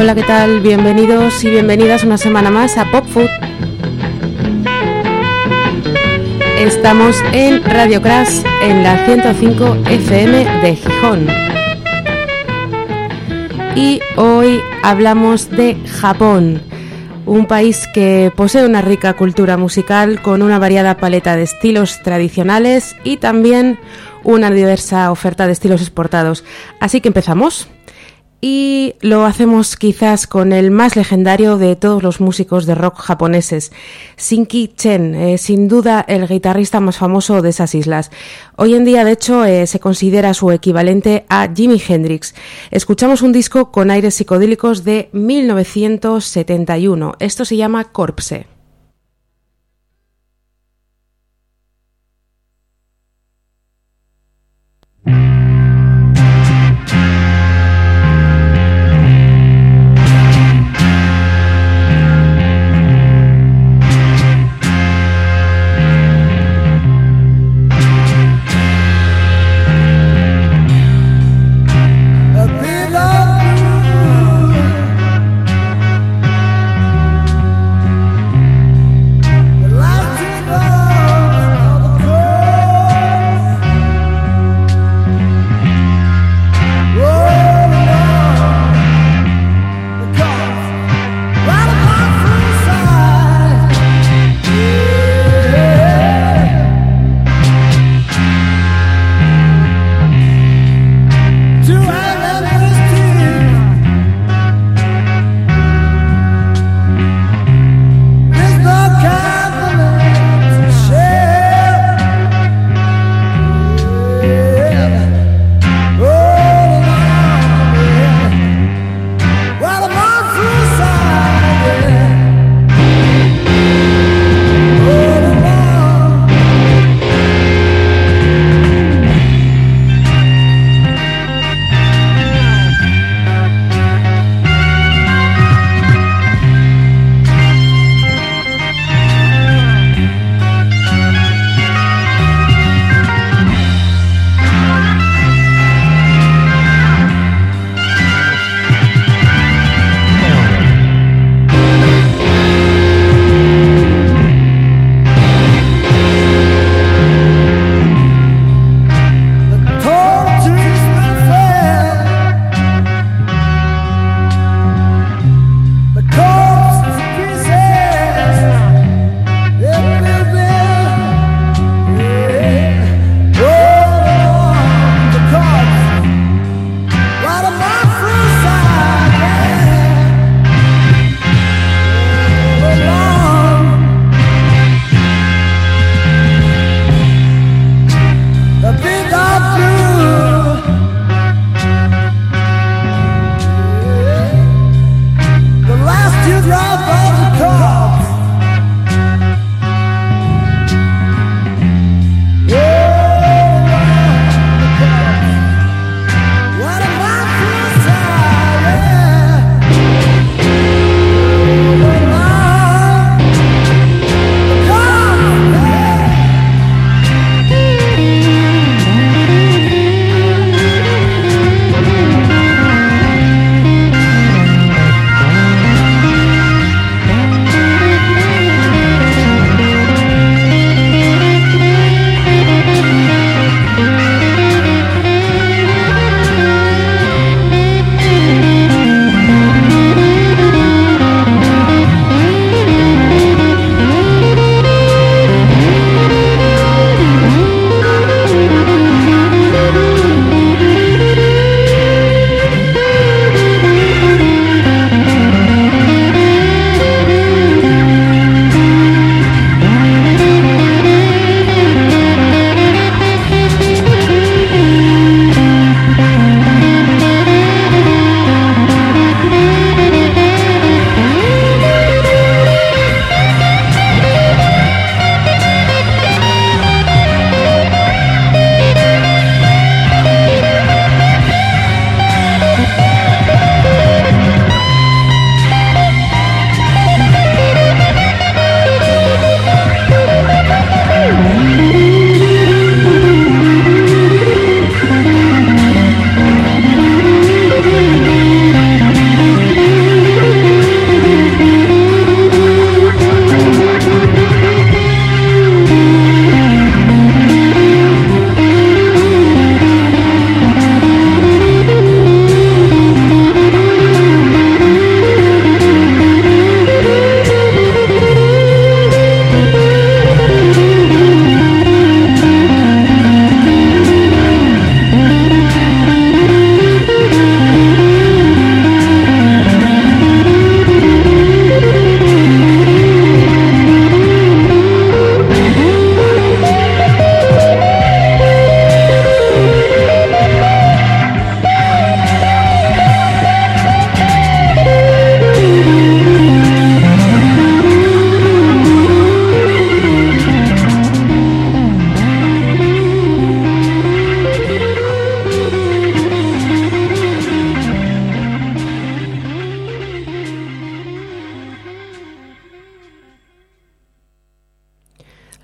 Hola, ¿qué tal? Bienvenidos y bienvenidas una semana más a Pop Food. Estamos en Radio Crash en la 105 FM de Gijón. Y hoy hablamos de Japón, un país que posee una rica cultura musical con una variada paleta de estilos tradicionales y también una diversa oferta de estilos exportados. Así que empezamos. Y lo hacemos quizás con el más legendario de todos los músicos de rock japoneses, Shinki Chen, sin duda el guitarrista más famoso de esas islas. Hoy en día, de hecho, se considera su equivalente a Jimi Hendrix. Escuchamos un disco con aires psicodélicos de 1971. Esto se llama Corpse.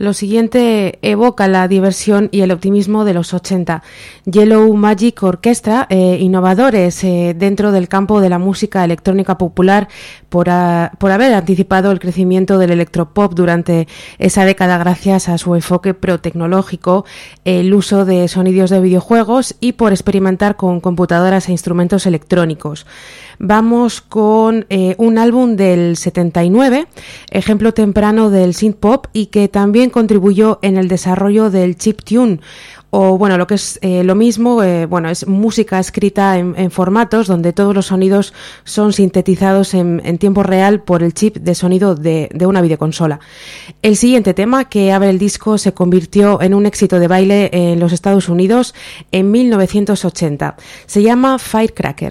lo siguiente evoca la diversión y el optimismo de los 80. Yellow Magic Orchestra, innovadores dentro del campo de la música electrónica popular por haber anticipado el crecimiento del electropop durante esa década gracias a su enfoque pro-tecnológico, el uso de sonidos de videojuegos y por experimentar con computadoras e instrumentos electrónicos. Vamos con un álbum del 79, ejemplo temprano del synth-pop y que también contribuyó en el desarrollo del chiptune, o bueno, lo que es lo mismo, es música escrita en formatos donde todos los sonidos son sintetizados en tiempo real por el chip de sonido de una videoconsola. El siguiente tema que abre el disco se convirtió en un éxito de baile en los Estados Unidos en 1980. Se llama Firecracker.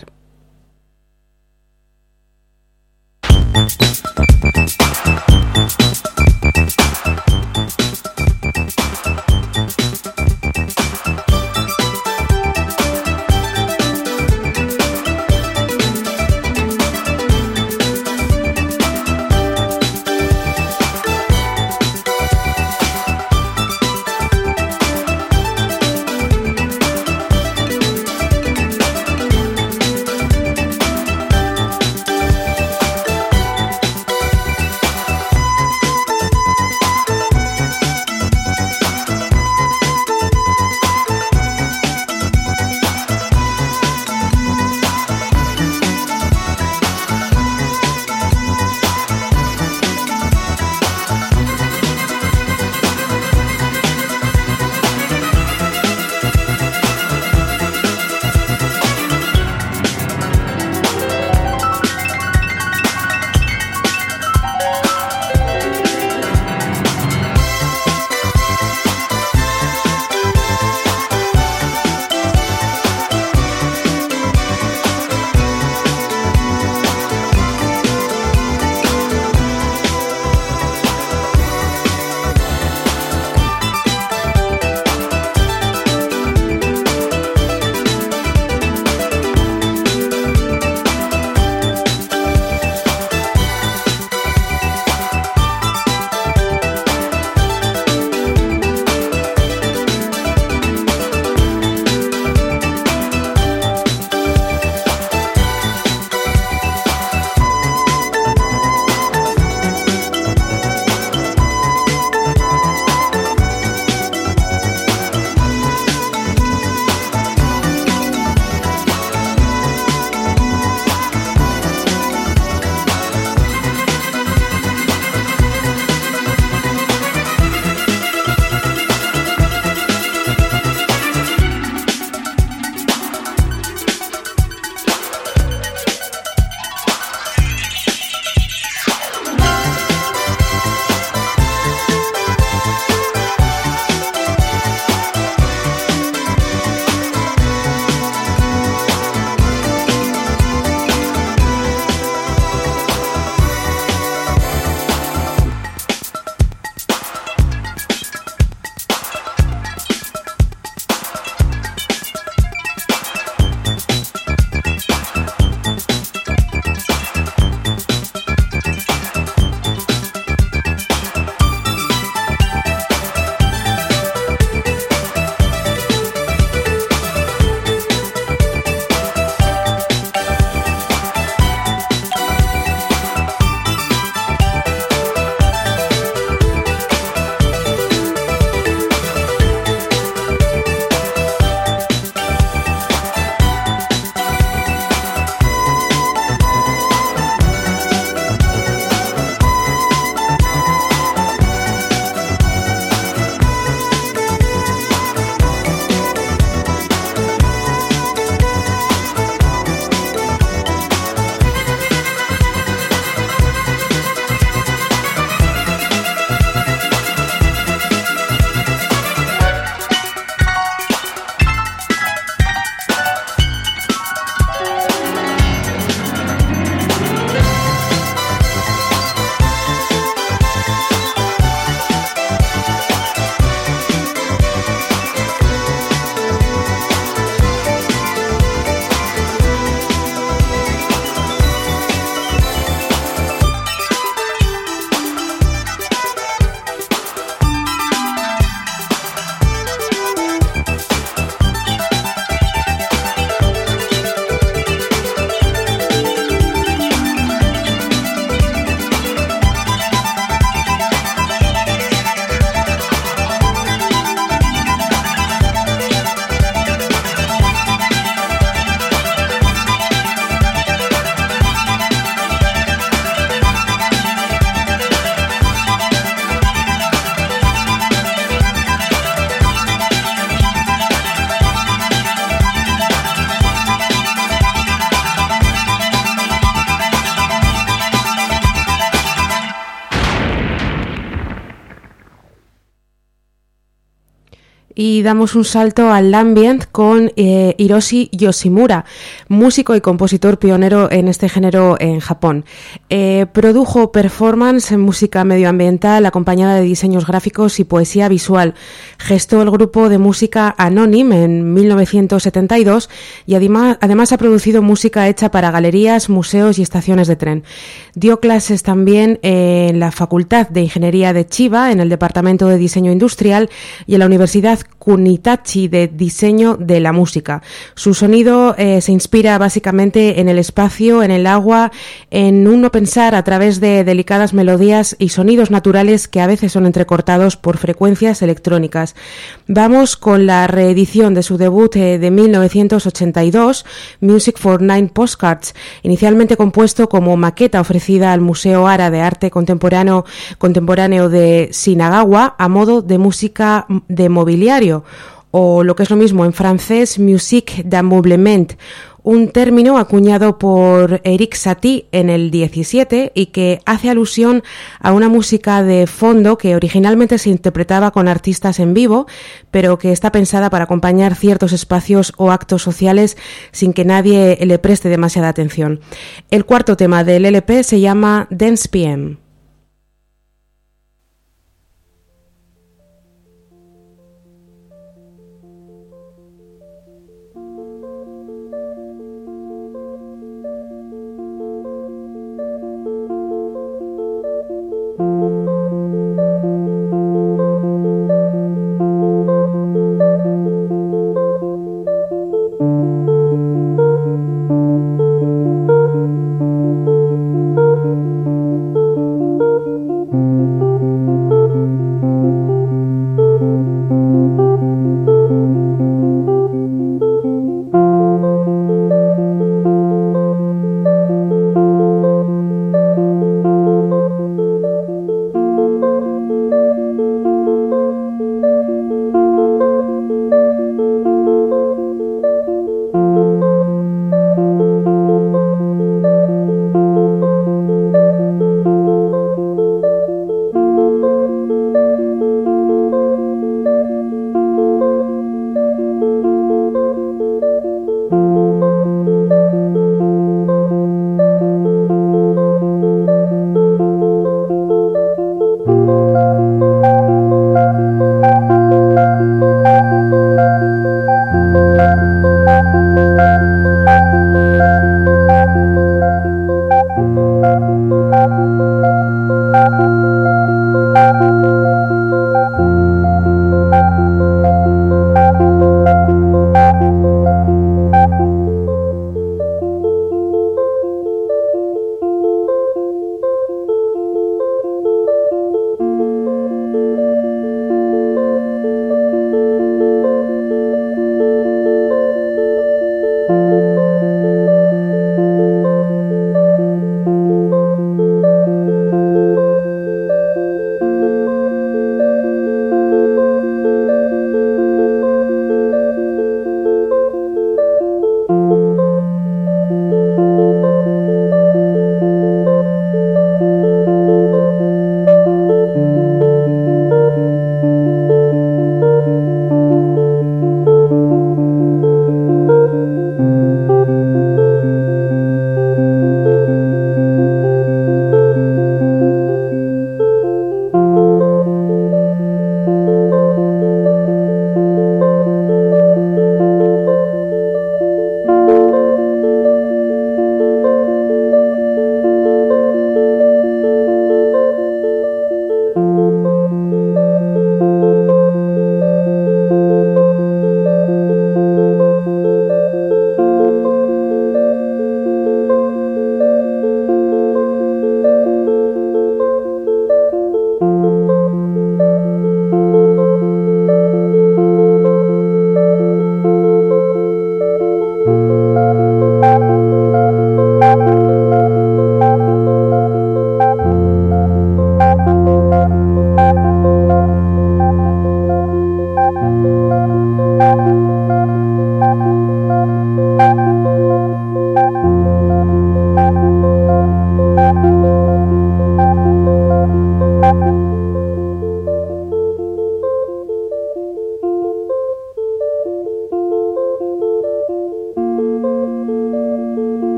y damos un salto al ambient con Hiroshi Yoshimura, músico y compositor pionero en este género en Japón. Produjo performance en música medioambiental acompañada de diseños gráficos y poesía visual. Gestó el grupo de música Anonym en 1972 y además ha producido música hecha para galerías, museos y estaciones de tren. Dio clases también en la Facultad de Ingeniería de Chiba, en el Departamento de Diseño Industrial y en la Universidad Kunitachi de Diseño de la Música. Su sonido se inspira básicamente en el espacio, en el agua, en un no pensar a través de delicadas melodías y sonidos naturales que a veces son entrecortados por frecuencias electrónicas. Vamos con la reedición de su debut de 1982, Music for Nine Postcards, inicialmente compuesto como maqueta ofrecida al Museo Ara de Arte Contemporáneo de Shinagawa a modo de música de mobiliario, o lo que es lo mismo en francés, musique d'ameublement, un término acuñado por Eric Satie en el 17 y que hace alusión a una música de fondo que originalmente se interpretaba con artistas en vivo, pero que está pensada para acompañar ciertos espacios o actos sociales sin que nadie le preste demasiada atención. El cuarto tema del LP se llama Dance PM.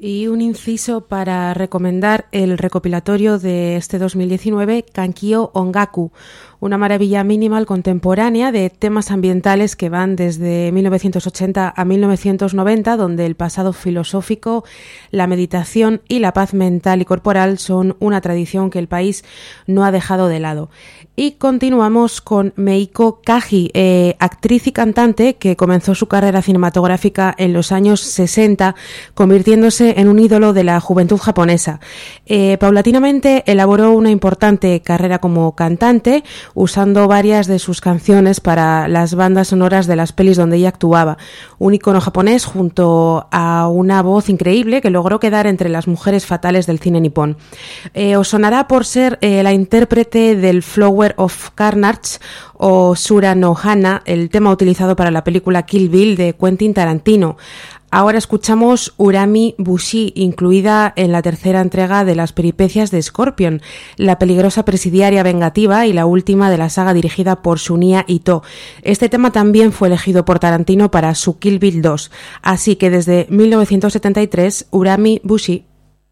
Y un inciso para recomendar el recopilatorio de este 2019, Kankyo Ongaku, una maravilla minimal contemporánea de temas ambientales que van desde 1980 a 1990, donde el pasado filosófico, la meditación y la paz mental y corporal son una tradición que el país no ha dejado de lado. Y continuamos con Meiko Kaji, actriz y cantante que comenzó su carrera cinematográfica en los años 60, convirtiéndose en un ídolo de la juventud japonesa. Paulatinamente elaboró una importante carrera como cantante, usando varias de sus canciones para las bandas sonoras de las pelis donde ella actuaba. Un icono japonés junto a una voz increíble que logró quedar entre las mujeres fatales del cine nipón. Os sonará por ser la intérprete del Flower of Carnage o Sura no Hana, el tema utilizado para la película Kill Bill de Quentin Tarantino. Ahora escuchamos Urami Bushi, incluida en la tercera entrega de las peripecias de Scorpion, la peligrosa presidiaria vengativa y la última de la saga dirigida por Shuniya Ito. Este tema también fue elegido por Tarantino para su Kill Bill 2, así que desde 1973, Urami Bushi.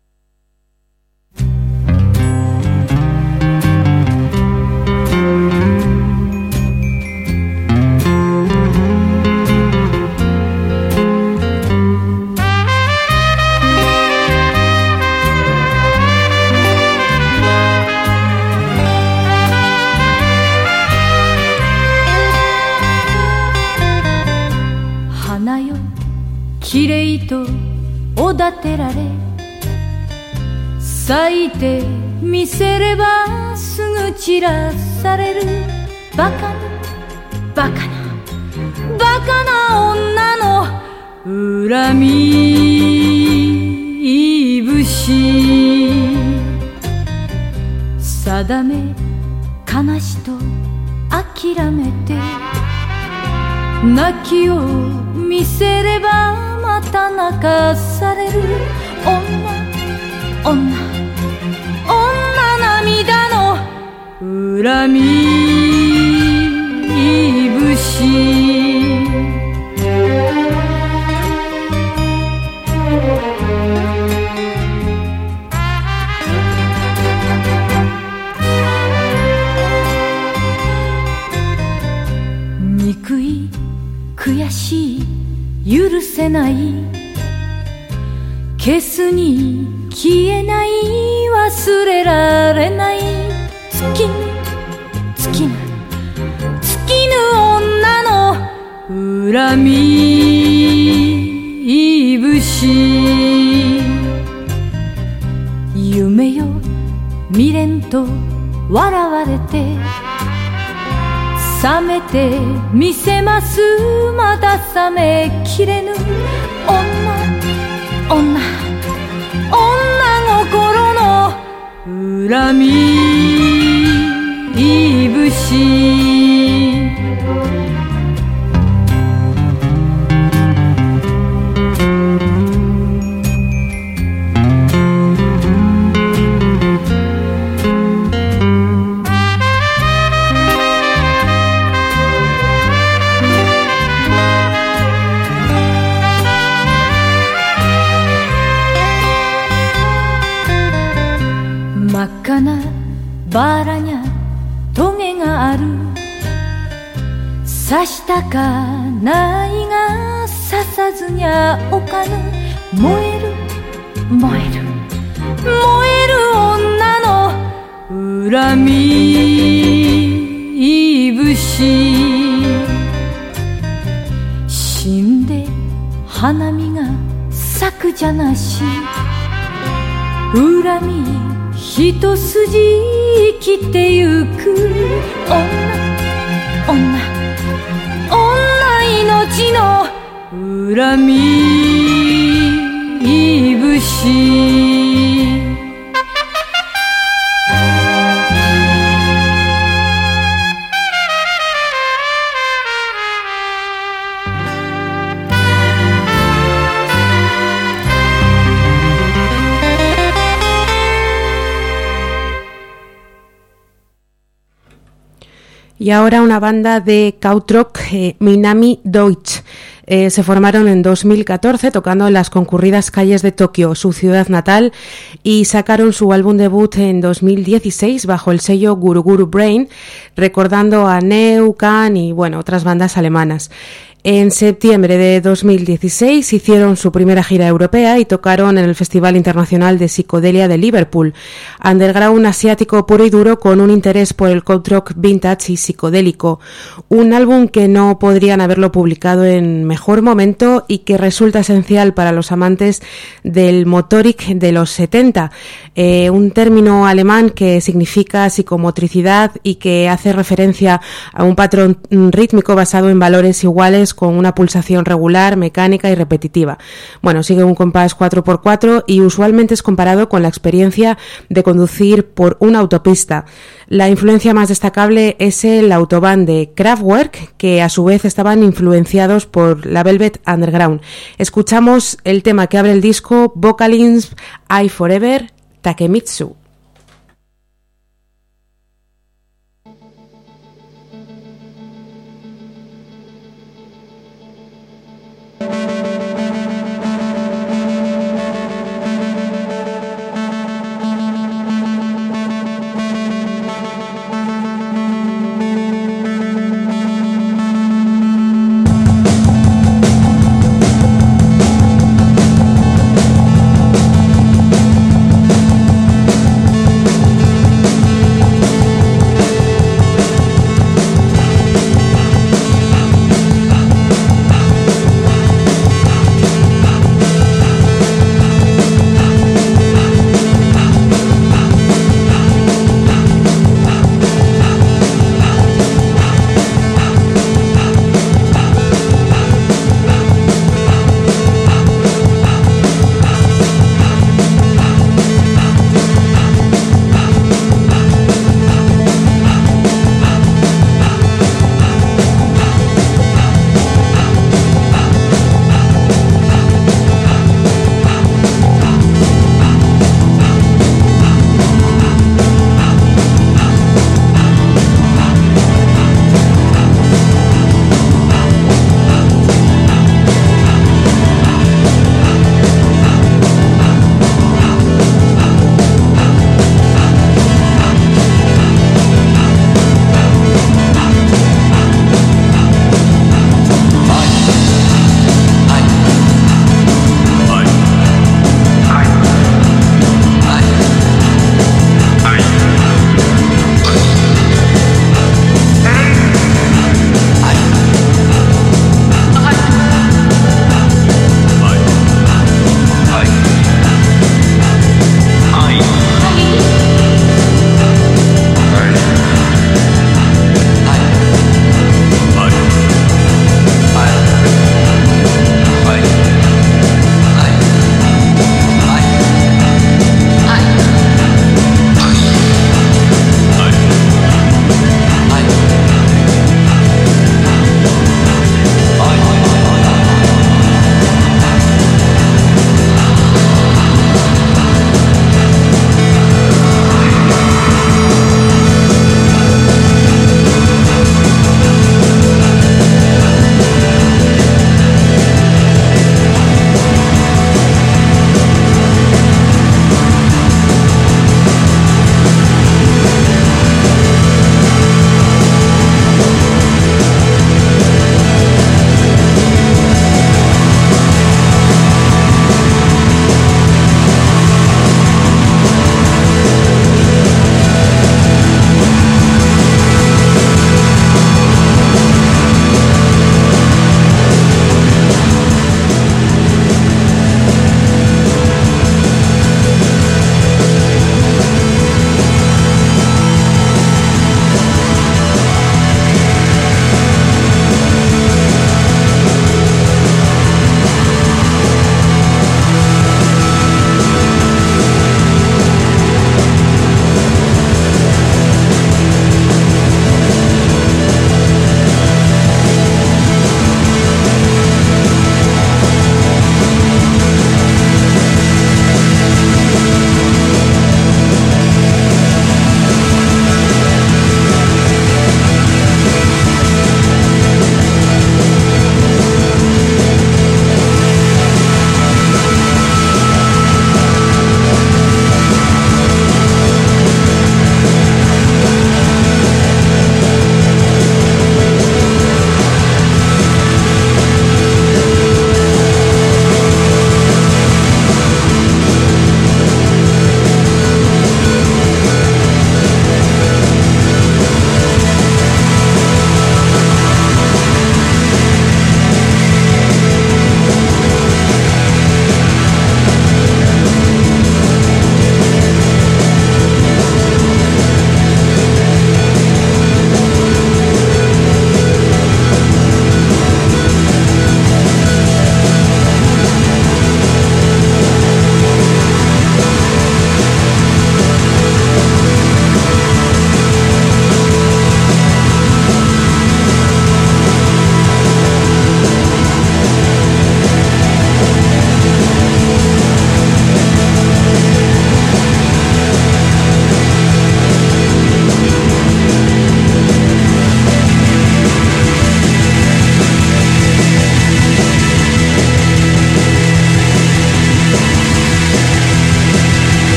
きれいとおだてられ咲いてみせればすぐ散らされるバカなバカなバカな女の恨み節定め悲しと諦めて泣きを見せればまた泣かされる女涙の恨み節憎い悔しい許せない消すに消えない忘れられない尽きぬ女の恨み節夢よ未練と笑われて冷めてみせますまだ冷めきれぬ女心の恨み節バラにゃトゲがある刺したかないが刺さずにゃおかぬ燃える女の恨み節死んで花見が咲くじゃなし恨み一筋生きてゆく女命の恨み節 Y ahora una banda de krautrock, Minami Deutsch. Se formaron en 2014 tocando en las concurridas calles de Tokio, su ciudad natal, y sacaron su álbum debut en 2016 bajo el sello Guru Guru Brain, recordando a Neu, Can y otras bandas alemanas. En septiembre de 2016 hicieron su primera gira europea y tocaron en el Festival Internacional de Psicodelia de Liverpool, underground asiático puro y duro con un interés por el krautrock vintage y psicodélico, un álbum que no podrían haberlo publicado en mejor momento y que resulta esencial para los amantes del motoric de los 70, un término alemán que significa psicomotricidad y que hace referencia a un patrón rítmico basado en valores iguales con una pulsación regular, mecánica y repetitiva. Sigue un compás 4x4 y usualmente es comparado con la experiencia de conducir por una autopista. La influencia más destacable es el autobahn de Kraftwerk, que a su vez estaban influenciados por la Velvet Underground. Escuchamos el tema que abre el disco, Vocalinsm I Forever, Takemitsu.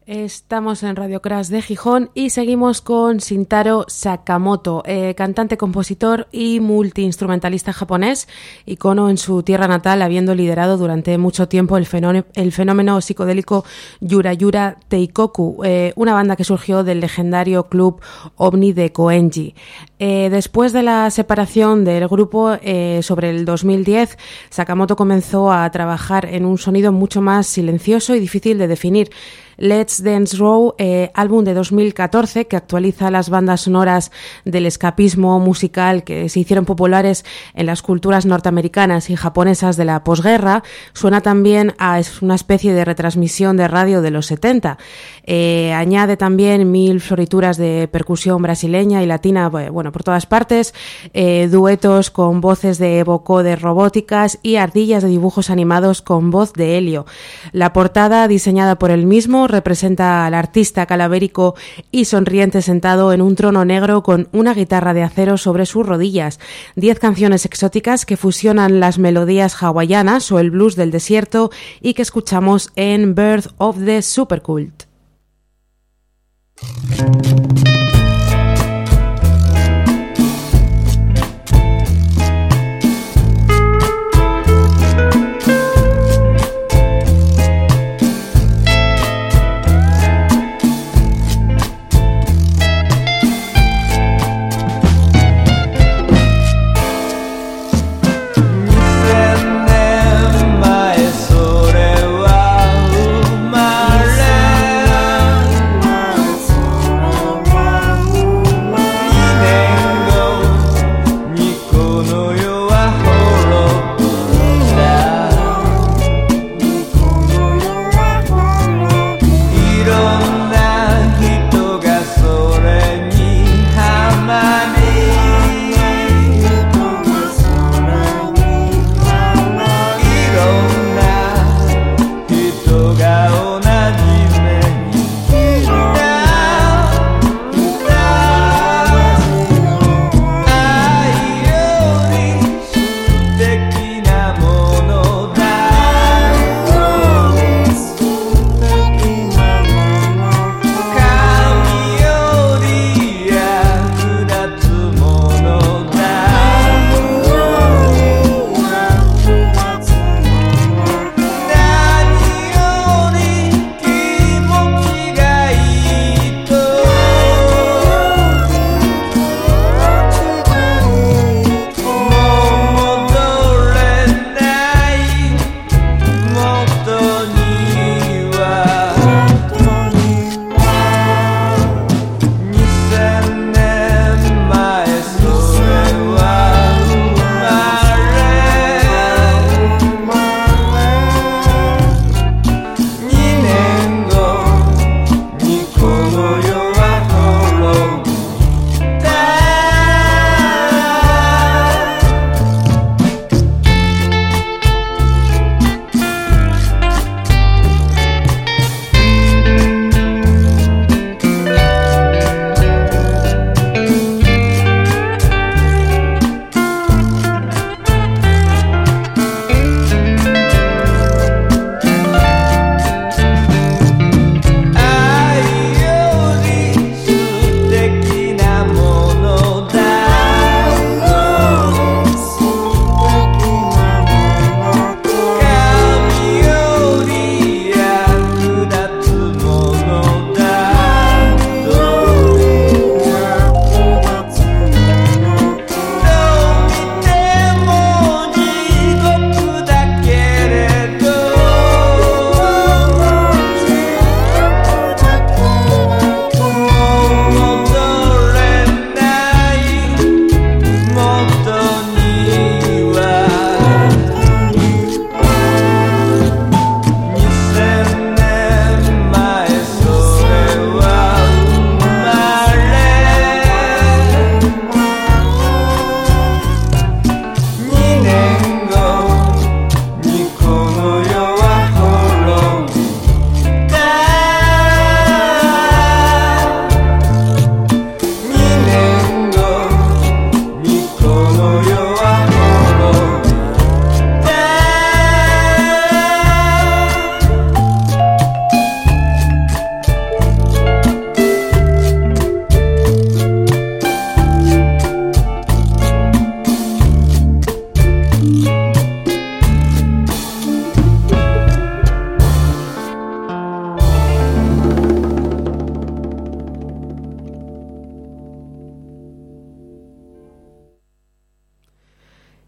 Estamos en Radio Crash de Gijón y seguimos con Shintaro Sakamoto, cantante, compositor y multiinstrumentalista japonés, icono en su tierra natal, habiendo liderado durante mucho tiempo el fenómeno psicodélico Yura Yura Teikoku, una banda que surgió del legendario club OVNI de Koenji. Después de la separación del grupo sobre el 2010, Sakamoto comenzó a trabajar en un sonido mucho más silencioso y difícil de definir. Let's Dance Row, álbum de 2014 que actualiza las bandas sonoras del escapismo musical que se hicieron populares en las culturas norteamericanas y japonesas de la posguerra, suena también a una especie de retransmisión de radio de los 70. Añade también 1000 florituras de percusión brasileña y latina, bueno, por todas partes, duetos con voces de vocoder robóticas y ardillas de dibujos animados con voz de helio. La portada, diseñada por él mismo, representa al artista calavérico y sonriente sentado en un trono negro con una guitarra de acero sobre sus rodillas. 10 canciones exóticas que fusionan las melodías hawaianas o el blues del desierto y que escuchamos en Birth of the Supercult.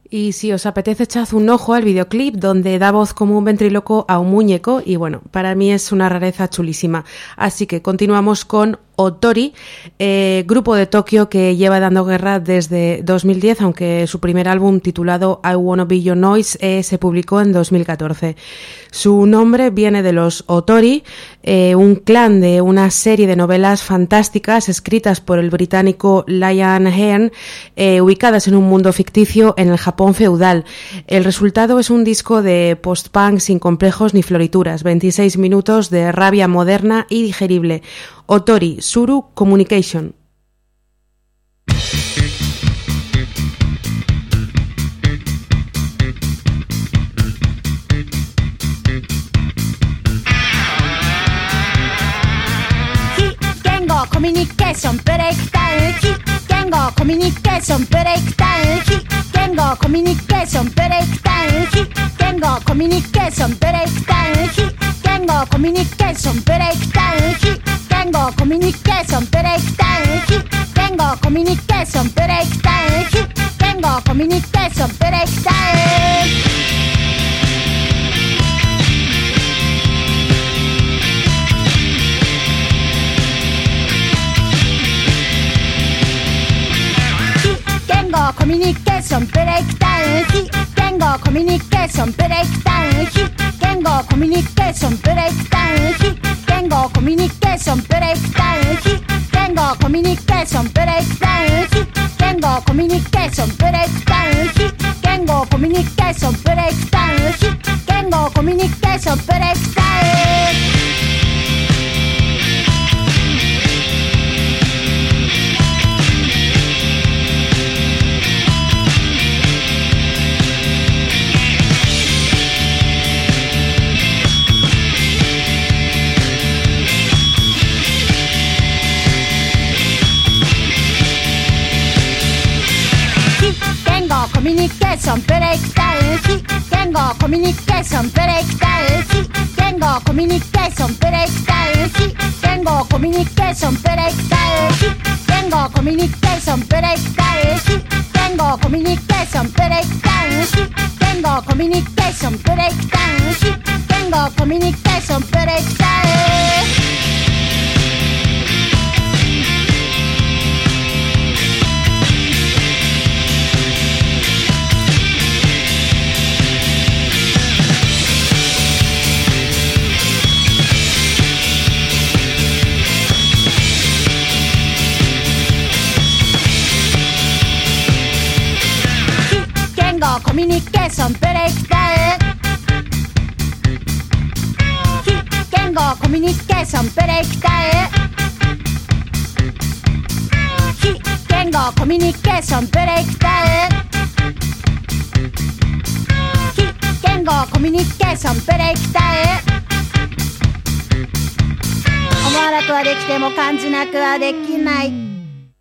Y si os apetece, echad un ojo al videoclip donde da voz como un ventríloco a un muñeco y bueno, para mí es una rareza chulísima. Así que continuamos con Otori, grupo de Tokio que lleva dando guerra desde 2010, aunque su primer álbum titulado I Wanna Be Your Noise se publicó en 2014. Su nombre viene de los Otori, un clan de una serie de novelas fantásticas escritas por el británico Lyon Hearn, ubicadas en un mundo ficticio en el Japón feudal. El resultado es un disco de post-punk sin complejos ni florituras, 26 minutos de rabia moderna y digerible. Otori, Suru Communication. コミュニケーションブレイクダウン非言語コミュニケーションブレイクダウン非言語コミュニケーションブレイクダウン非言語コミュニケーションブレイクダウン非言語コミュニケーションブレイクダウン非言語コミュニケーションブレイクダウン非言語コミュニケーションブレイクダウン非言語コミュニケーションブレイクダウンコミュニケーションブレイクダウン非言語コミュニケーションブレイクダウン非言語コミュニケーションブレイクダウン非言語コミュニケーションブレイクダウン非言語コミュニケーションブレイクダウン非言語コミュニケーションブレイクダウン非言語コミュニケーションブレイクダウン非言語コミュニケーションブレイクダウンコミュニケーションブレイクダウン非言語コミュニケーションブレイクダウン非言語コミュニケーションブレイクダウン非言語コミュニケーションブレイクダウン非言語コミュニケーションブレイクダウン非言語コミュニケーションブレイクダウン非言語コミュニケーションブレイクダウン非言語コミュニケーションブレイクダウンコミュニケーションブレイクダウン非言語コミュニケーションブレイクダウン非言語コミュニケーションブレイクダウン非言語コミュニケーションブレイクダウン思わなくはできても感じなくはできない。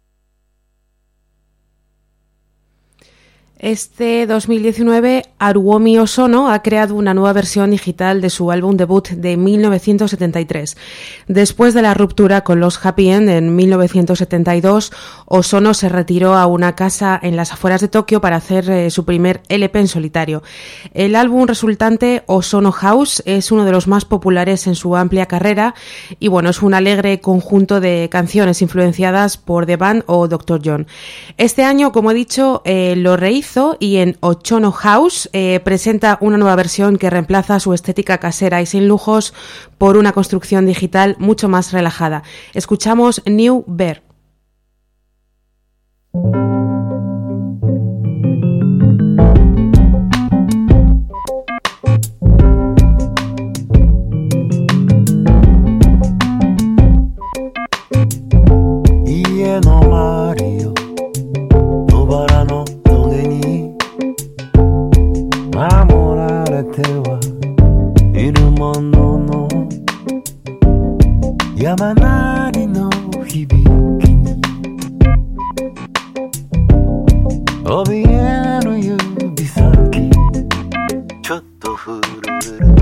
Este 2019, Haruomi Hosono ha creado una nueva versión digital de su álbum debut de 1973. Después de la ruptura con los Happy End en 1972, Hosono se retiró a una casa en las afueras de Tokio para hacer su primer LP en solitario. El álbum resultante, Hosono House, es uno de los más populares en su amplia carrera y bueno, es un alegre conjunto de canciones influenciadas por The Band o Dr. John. Este año, como he dicho, lo rehizo y en Hosono House presenta una nueva versión que reemplaza su estética casera y sin lujos por una construcción digital mucho más relajada. Escuchamos New Bear. 山なりの響きに怯える指先ちょっと震える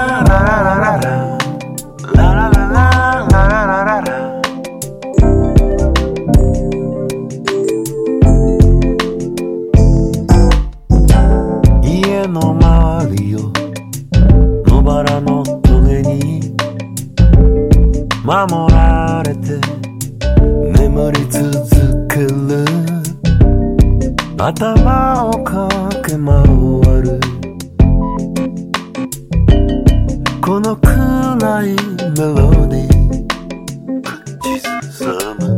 家の周りを野原のトゲに守られて眠り続ける頭をかけ回るこの暗いメロディー口ずさむ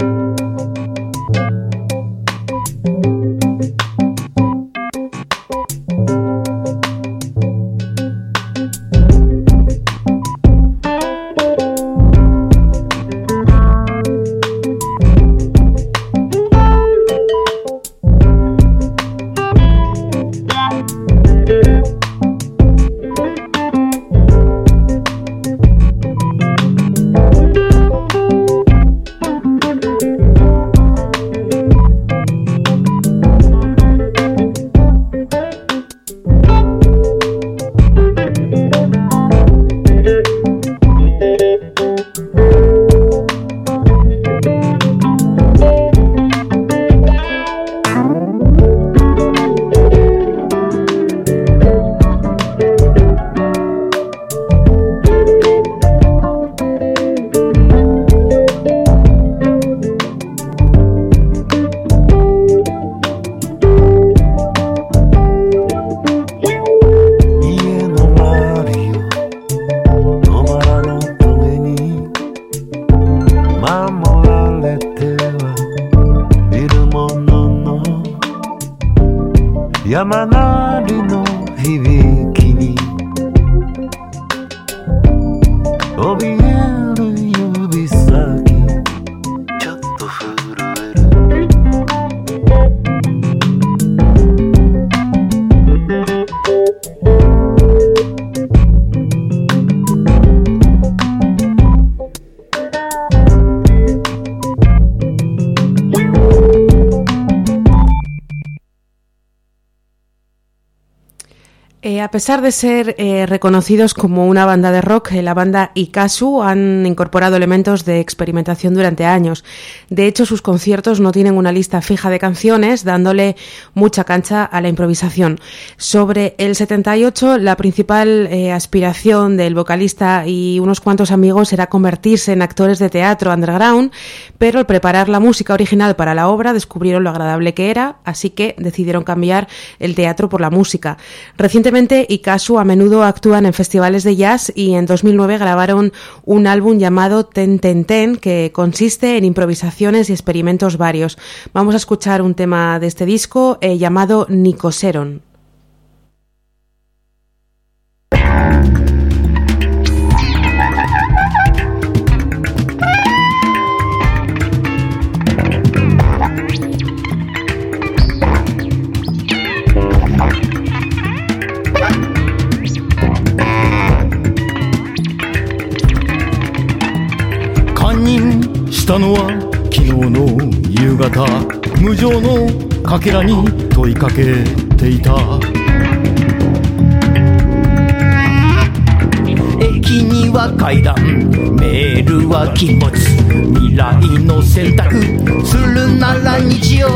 山なりの響きに怯える指先ちょっと震える A pesar de ser reconocidos como una banda de rock, la banda Ikasu han incorporado elementos de experimentación durante años. De hecho, sus conciertos no tienen una lista fija de canciones, dándole mucha cancha a la improvisación. Sobre el 78, la principal aspiración del vocalista y unos cuantos amigos era convertirse en actores de teatro underground, pero al preparar la música original para la obra descubrieron lo agradable que era, así que decidieron cambiar el teatro por la música. Recientemente, Ikasu a menudo actúan en festivales de jazz y en 2009 grabaron un álbum llamado Ten Ten Ten que consiste en improvisaciones y experimentos varios. Vamos a escuchar un tema de este disco llamado Nikoseron. したのは昨日の夕方無情のかけらに問いかけていた駅には階段メールは気持ち未来の選択するなら日曜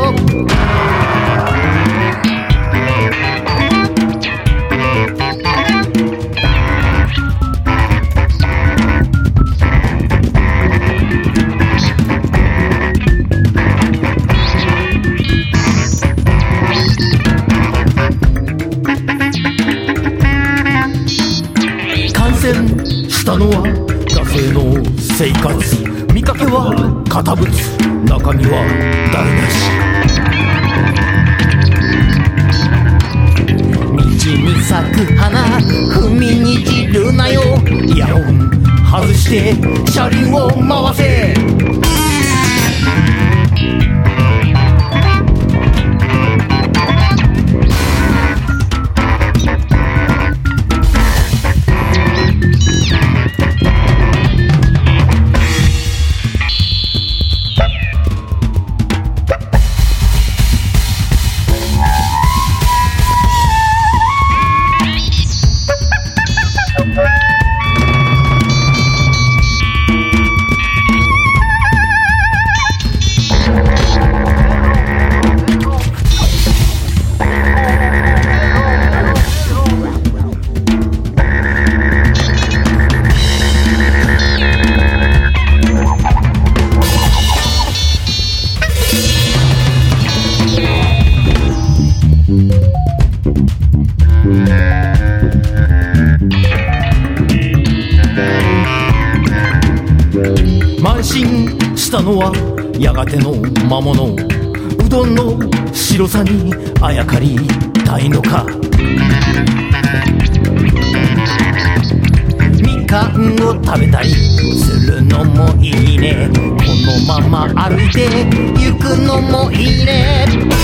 したのは惰性の生活見かけは堅物、中身は台無し。道に咲く花踏みにじるなよ、イヤホン外して車輪を回せ。慢心したのはやがての魔物、うどんの白さにあやかりたいのか。みかんを食べたりするのもいいね、このまま歩いて行くのもいいね。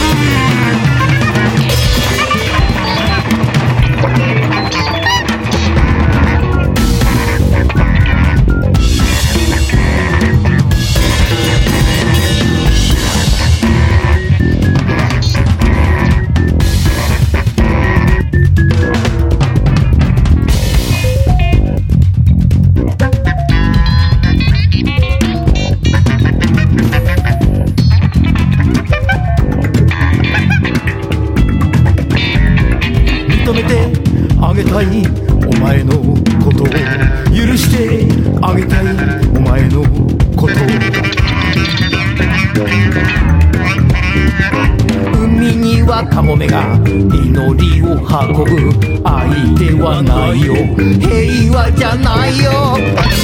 認めてあげたいお前のことを、許してあげたいお前のことを。海にはカモメが祈りを運ぶ、相手はないよ、平和じゃないよ。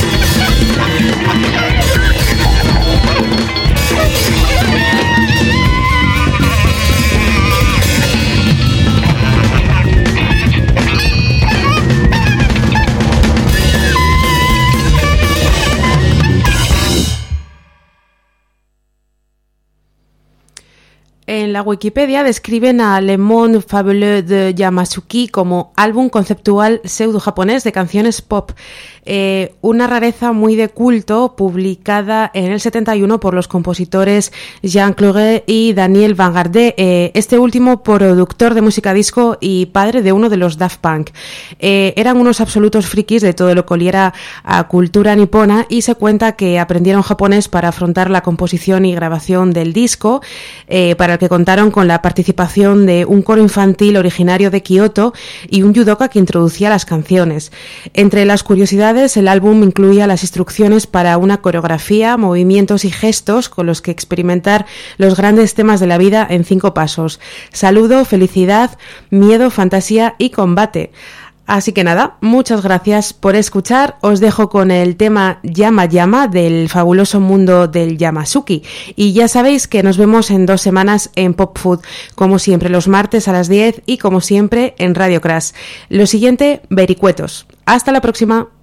En la Wikipedia describen a Le Monde Fabuleux de Yamasuki como álbum conceptual pseudo-japonés de canciones pop, una rareza muy de culto publicada en el 71 por los compositores Jean Clauret y Daniel Van Gardé, este último productor de música disco y padre de uno de los Daft Punk. Eran unos absolutos frikis de todo lo que oliera a cultura nipona y se cuenta que aprendieron japonés para afrontar la composición y grabación del disco, para el que contaron con la participación de un coro infantil originario de Kioto y un judoka que introducía las canciones. Entre las curiosidades, el álbum incluía las instrucciones para una coreografía, movimientos y gestos con los que experimentar los grandes temas de la vida en 5 pasos: saludo, felicidad, miedo, fantasía y combate. Así que nada, muchas gracias por escuchar. Os dejo con el tema Yama Yama del fabuloso mundo del Yamasuki. Y ya sabéis que nos vemos en 2 semanas en Pop Food, como siempre los martes a las 10 y como siempre en Radio Crash. Lo siguiente, vericuetos. Hasta la próxima.